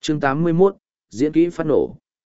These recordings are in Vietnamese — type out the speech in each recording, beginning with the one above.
Chương 81, diễn kỹ phát nổ.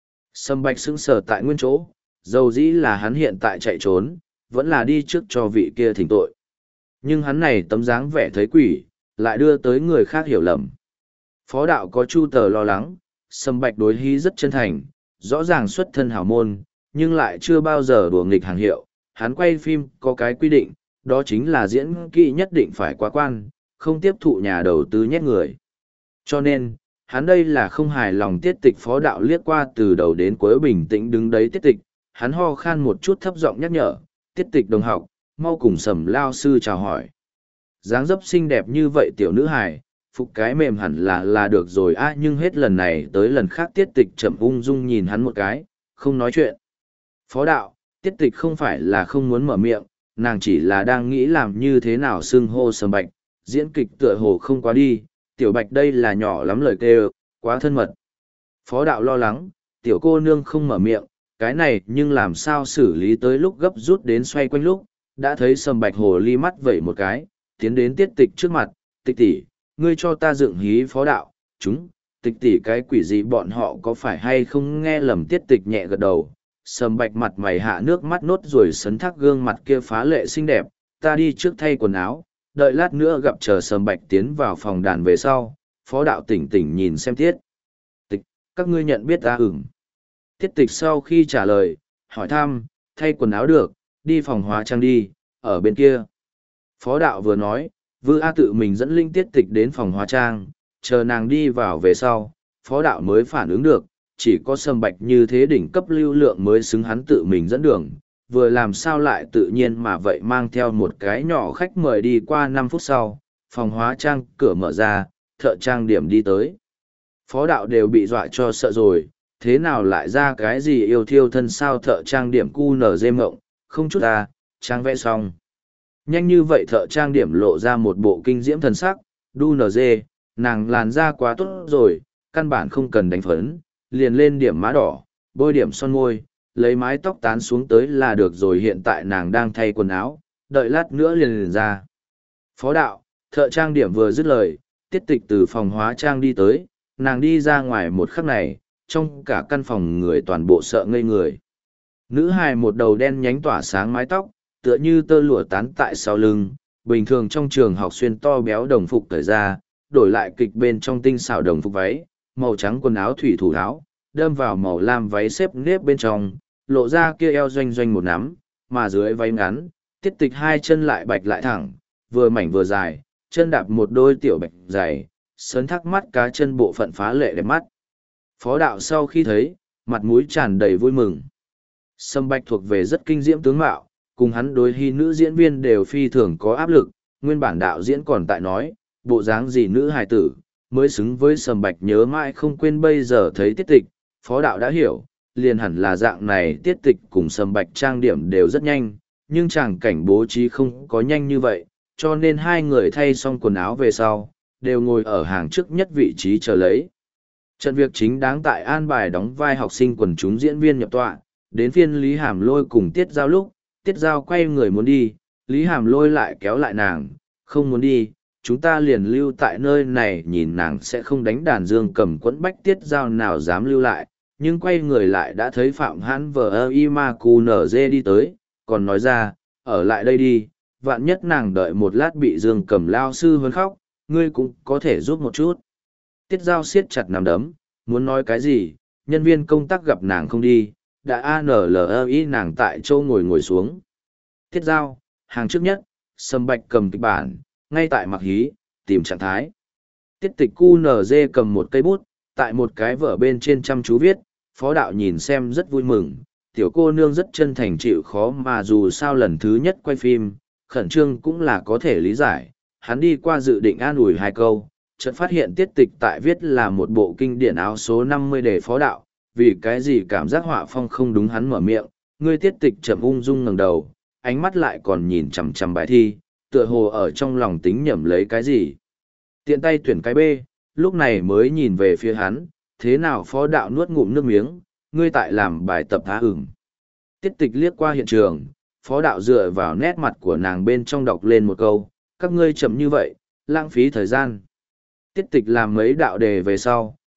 Sâm Bạch sững sờ tại nguyên chỗ, dầu dĩ là hắn hiện tại chạy trốn, vẫn là đi trước cho vị kia thỉnh tội. Nhưng hắn này tấm dáng vẻ thấy quỷ, lại đưa tới người khác hiểu lầm. Phó đạo có Chu Tờ lo lắng, Sâm Bạch đối hí rất chân thành, rõ ràng xuất thân hảo môn, nhưng lại chưa bao giờ đùa nghịch hàng hiệu. Hắn quay phim có cái quy định, đó chính là diễn kỹ nhất định phải quá quan, không tiếp thụ nhà đầu tư nhét người. Cho nên, hắn đây là không hài lòng Tiết Tịch. Phó đạo liếc qua từ đầu đến cuối bình tĩnh đứng đấy Tiết Tịch, hắn ho khan một chút thấp giọng nhắc nhở, Tiết Tịch đồng học, mau cùng Sầm lao sư chào hỏi. Dáng dấp xinh đẹp như vậy tiểu nữ hài, phục cái mềm hẳn là được rồi nhưng hết lần này tới lần khác Tiết Tịch chậm ung dung nhìn hắn một cái, không nói chuyện. Phó đạo, Tiết Tịch không phải là không muốn mở miệng, nàng chỉ là đang nghĩ làm như thế nào xưng hô Sầm Bạch, diễn kịch tựa hồ không quá đi, tiểu Bạch đây là nhỏ lắm lời kêu, quá thân mật. Phó đạo lo lắng, tiểu cô nương không mở miệng, cái này nhưng làm sao xử lý tới lúc gấp rút đến xoay quanh lúc, đã thấy Sầm Bạch hồ ly mắt vẩy một cái, tiến đến Tiết Tịch trước mặt, Tịch tỷ, ngươi cho ta dựng hí. Phó đạo, chúng, Tịch tỷ cái quỷ gì bọn họ có phải hay không nghe lầm. Tiết Tịch nhẹ gật đầu. Sầm Bạch mặt mày hạ nước mắt nốt rồi sấn thác gương mặt kia phá lệ xinh đẹp, ta đi trước thay quần áo, đợi lát nữa gặp chờ Sầm Bạch tiến vào phòng đàn về sau. Phó đạo tỉnh tỉnh nhìn xem Tiết Tịch, các ngươi nhận biết ta ửng. Tiết Tịch sau khi trả lời, hỏi thăm, thay quần áo được, đi phòng hóa trang đi, ở bên kia. Phó đạo vừa nói, Vư A tự mình dẫn Linh Tiết Tịch đến phòng hóa trang, chờ nàng đi vào về sau, phó đạo mới phản ứng được, chỉ có Sâm Bạch như thế đỉnh cấp lưu lượng mới xứng hắn tự mình dẫn đường, vừa làm sao lại tự nhiên mà vậy mang theo một cái nhỏ khách mời. Đi qua 5 phút sau, phòng hóa trang cửa mở ra, thợ trang điểm đi tới. Phó đạo đều bị dọa cho sợ rồi, thế nào lại ra cái gì yêu thiêu thân sao. Thợ trang điểm cu nở dê mộng, không chút trang vẽ xong. Nhanh như vậy thợ trang điểm lộ ra một bộ kinh diễm thần sắc, đu nở dê, nàng làn da quá tốt rồi, căn bản không cần đánh phấn, liền lên điểm má đỏ, bôi điểm son môi, lấy mái tóc tán xuống tới là được rồi. Hiện tại nàng đang thay quần áo, đợi lát nữa liền ra. Phó đạo, thợ trang điểm vừa dứt lời, Tiết Tịch từ phòng hóa trang đi tới, nàng đi ra ngoài một khắc này, trong cả căn phòng người toàn bộ sợ ngây người. Nữ hài một đầu đen nhánh tỏa sáng mái tóc, tựa như tơ lụa tán tại sau lưng, bình thường trong trường học xuyên to béo đồng phục cởi ra, đổi lại kịch bên trong tinh xảo đồng phục váy, màu trắng quần áo thủy thủ áo, đâm vào màu lam váy xếp nếp bên trong, lộ ra kia eo doanh doanh một nắm, mà dưới váy ngắn, Tiết Tịch hai chân lại bạch lại thẳng, vừa mảnh vừa dài, chân đạp một đôi tiểu bạch dày, sấn thắc mắt cá chân bộ phận phá lệ đẹp mắt. Phó đạo sau khi thấy, mặt mũi tràn đầy vui mừng. Sâm Bạch thuộc về rất kinh diễm tướng mạo, cùng hắn đối hy nữ diễn viên đều phi thường có áp lực, nguyên bản đạo diễn còn tại nói, bộ dáng gì nữ hài tử, mới xứng với Sâm Bạch nhớ mãi không quên. Bây giờ thấy Tiết Tịch, phó đạo đã hiểu, liền hẳn là dạng này. Tiết Tịch cùng Sâm Bạch trang điểm đều rất nhanh, nhưng tràng cảnh bố trí không có nhanh như vậy, cho nên hai người thay xong quần áo về sau, đều ngồi ở hàng trước nhất vị trí chờ lấy. Trận việc chính đáng tại an bài đóng vai học sinh quần chúng diễn viên nhập tọa, đến phiên Lý Hàm Lôi cùng Tiết Giao lúc, Tiết Giao quay người muốn đi, Lý Hàm Lôi lại kéo lại nàng, không muốn đi, chúng ta liền lưu tại nơi này nhìn nàng sẽ không đánh đàn dương cầm quẫn bách. Tiết Giao nào dám lưu lại, nhưng quay người lại đã thấy Phạm Hãn vờ y ma cù nở dê đi tới, còn nói ra, ở lại đây đi, vạn nhất nàng đợi một lát bị dương cầm lao sư hơn khóc, ngươi cũng có thể giúp một chút. Tiết Giao siết chặt nắm đấm, muốn nói cái gì, nhân viên công tác gặp nàng không đi, đã ANLI nàng tại châu ngồi xuống. Tiết Giao, hàng trước nhất, Sâm Bạch cầm kịch bản, ngay tại mặc hí, tìm trạng thái. Tiết Tịch QNZ cầm một cây bút, tại một cái vở bên trên chăm chú viết, phó đạo nhìn xem rất vui mừng, tiểu cô nương rất chân thành chịu khó mà dù sao lần thứ nhất quay phim, khẩn trương cũng là có thể lý giải. Hắn đi qua dự định an ủi hai câu, chợt phát hiện Tiết Tịch tại viết là một bộ kinh điển áo số 50 để phó đạo, vì cái gì cảm giác họa phong không đúng. Hắn mở miệng, ngươi Tiết Tịch chậm ung dung ngẩng đầu, ánh mắt lại còn nhìn chằm chằm bài thi, tựa hồ ở trong lòng tính nhẩm lấy cái gì. Tiện tay tuyển cái B, lúc này mới nhìn về phía hắn, thế nào. Phó đạo nuốt ngụm nước miếng, ngươi tại làm bài tập há ửng. Tiết Tịch liếc qua hiện trường, phó đạo dựa vào nét mặt của nàng bên trong đọc lên một câu, các ngươi chậm như vậy, lãng phí thời gian. Tiết Tịch làm mấy đạo đề về sau,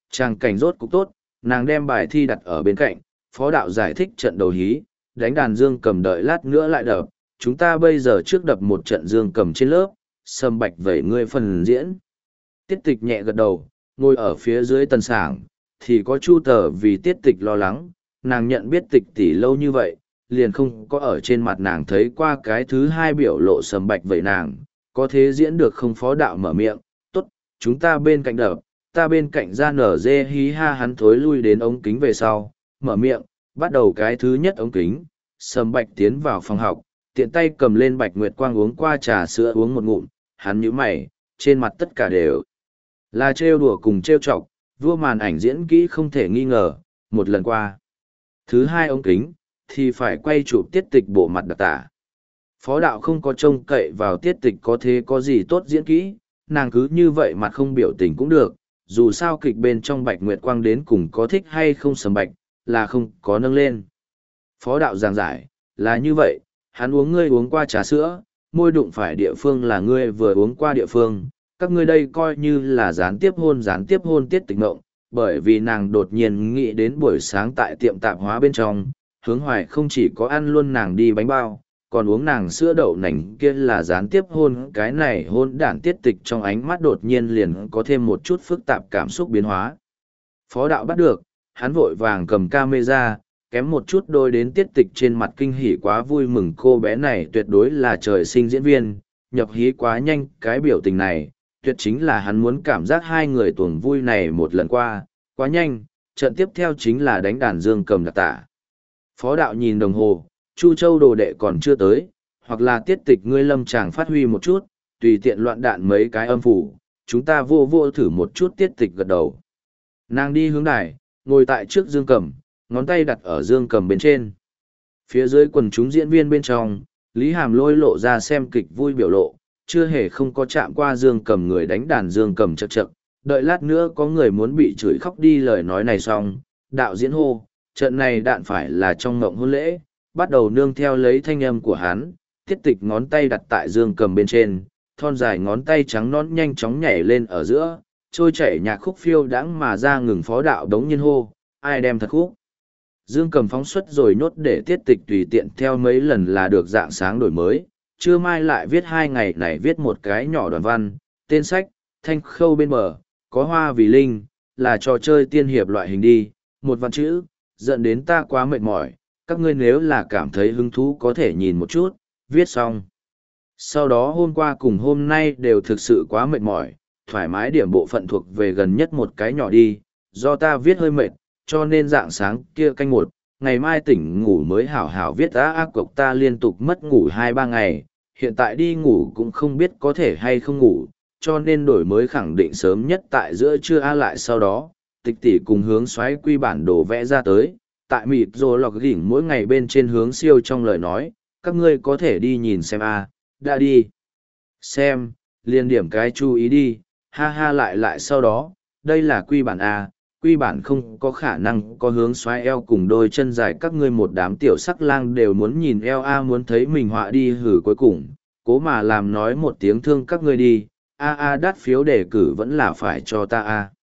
tràng cảnh rốt cục tốt, nàng đem bài thi đặt ở bên cạnh, phó đạo giải thích trận đầu hí, đánh đàn dương cầm đợi lát nữa lại đập, chúng ta bây giờ trước đập một trận dương cầm trên lớp, Sâm Bạch vẩy ngươi phần diễn. Tiết tịch nhẹ gật đầu, ngồi ở phía dưới tần sảng, thì có Chu Tờ vì tiết tịch lo lắng, nàng nhận biết tịch tỷ lâu như vậy, liền không có ở trên mặt nàng thấy qua cái thứ hai biểu lộ Sâm Bạch vẩy nàng, có thế diễn được không? Phó đạo mở miệng, tốt, chúng ta bên cạnh đập, ta bên cạnh ra nở dê hí ha. Hắn thối lui đến ống kính về sau, mở miệng, bắt đầu cái thứ nhất ống kính. Sâm Bạch tiến vào phòng học, tiện tay cầm lên Bạch Nguyệt Quang uống qua trà sữa uống một ngụm, hắn nhíu mày, trên mặt tất cả đều là trêu đùa cùng trêu chọc, vua màn ảnh diễn kỹ không thể nghi ngờ, một lần qua. Thứ hai ống kính, thì phải quay chụp tiết tịch bộ mặt đặc tả. Phó đạo không có trông cậy vào tiết tịch có thế có gì tốt diễn kỹ, nàng cứ như vậy mặt không biểu tình cũng được, dù sao kịch bên trong Bạch Nguyệt Quang đến cùng có thích hay không Sâm Bạch, là không có nâng lên. Phó đạo giảng giải, là như vậy, hắn uống ngươi uống qua trà sữa, môi đụng phải địa phương là ngươi vừa uống qua địa phương, các ngươi đây coi như là gián tiếp hôn tiết tịch mộng, bởi vì nàng đột nhiên nghĩ đến buổi sáng tại tiệm tạp hóa bên trong, hướng hoài không chỉ có ăn luôn nàng đi bánh bao, còn uống nàng sữa đậu nành kia là gián tiếp hôn. Cái này hôn đản tiết tịch trong ánh mắt đột nhiên liền có thêm một chút phức tạp cảm xúc biến hóa. Phó đạo bắt được, hắn vội vàng cầm camera, kém một chút đôi đến tiết tịch trên mặt kinh hỉ quá vui mừng, cô bé này tuyệt đối là trời sinh diễn viên, nhập hí quá nhanh, cái biểu tình này, tuyệt chính là hắn muốn cảm giác hai người tuồng vui này một lần qua, quá nhanh, trận tiếp theo chính là đánh đàn dương cầm đặc tả. Phó đạo nhìn đồng hồ, Chu Châu đồ đệ còn chưa tới, hoặc là tiết tịch ngươi lâm chàng phát huy một chút, tùy tiện loạn đạn mấy cái âm phủ, chúng ta vô thử một chút. Tiết tịch gật đầu. Nàng đi hướng đài, ngồi tại trước dương cầm, ngón tay đặt ở dương cầm bên trên. Phía dưới quần chúng diễn viên bên trong, Lý Hàm Lôi lộ ra xem kịch vui biểu lộ, chưa hề không có chạm qua dương cầm người đánh đàn dương cầm chật chật, đợi lát nữa có người muốn bị chửi khóc đi lời nói này xong, đạo diễn hô, trận này đạn phải là trong ngộng hôn lễ, bắt đầu nương theo lấy thanh âm của hắn, tiết tịch ngón tay đặt tại dương cầm bên trên, thon dài ngón tay trắng nón nhanh chóng nhảy lên ở giữa, trôi chảy nhạc khúc phiêu đãng mà ra ngừng. Phó đạo đống nhiên hô, ai đem thật khúc. Dương cầm phóng xuất rồi nhốt để tiết tịch tùy tiện theo mấy lần là được dạng sáng đổi mới, trưa mai lại viết 2 ngày này viết một cái nhỏ đoạn văn, tên sách, thanh khâu bên bờ, có hoa vì linh, là trò chơi tiên hiệp loại hình đi, một văn chữ, dẫn đến ta quá mệt mỏi, các ngươi nếu là cảm thấy hứng thú có thể nhìn một chút, viết xong. Sau đó hôm qua cùng hôm nay đều thực sự quá mệt mỏi, thoải mái điểm bộ phận thuộc về gần nhất một cái nhỏ đi, do ta viết hơi mệt, cho nên dạng sáng kia canh một, ngày mai tỉnh ngủ mới hảo hảo viết cộc ta liên tục mất ngủ 2-3 ngày, hiện tại đi ngủ cũng không biết có thể hay không ngủ, cho nên đổi mới khẳng định sớm nhất tại giữa trưa lại sau đó, tịch tỷ cùng hướng xoáy quy bản đồ vẽ ra tới, tại mịt rồi lọc gỉnh mỗi ngày bên trên hướng siêu trong lời nói, các ngươi có thể đi nhìn xem đã đi. Xem, liền điểm cái chú ý đi, ha ha lại sau đó, đây là quy bản quy bản không có khả năng có hướng xoáy eo cùng đôi chân dài, các ngươi một đám tiểu sắc lang đều muốn nhìn eo muốn thấy mình họa đi hử cuối cùng, cố mà làm nói một tiếng thương các ngươi đi, đắt phiếu đề cử vẫn là phải cho ta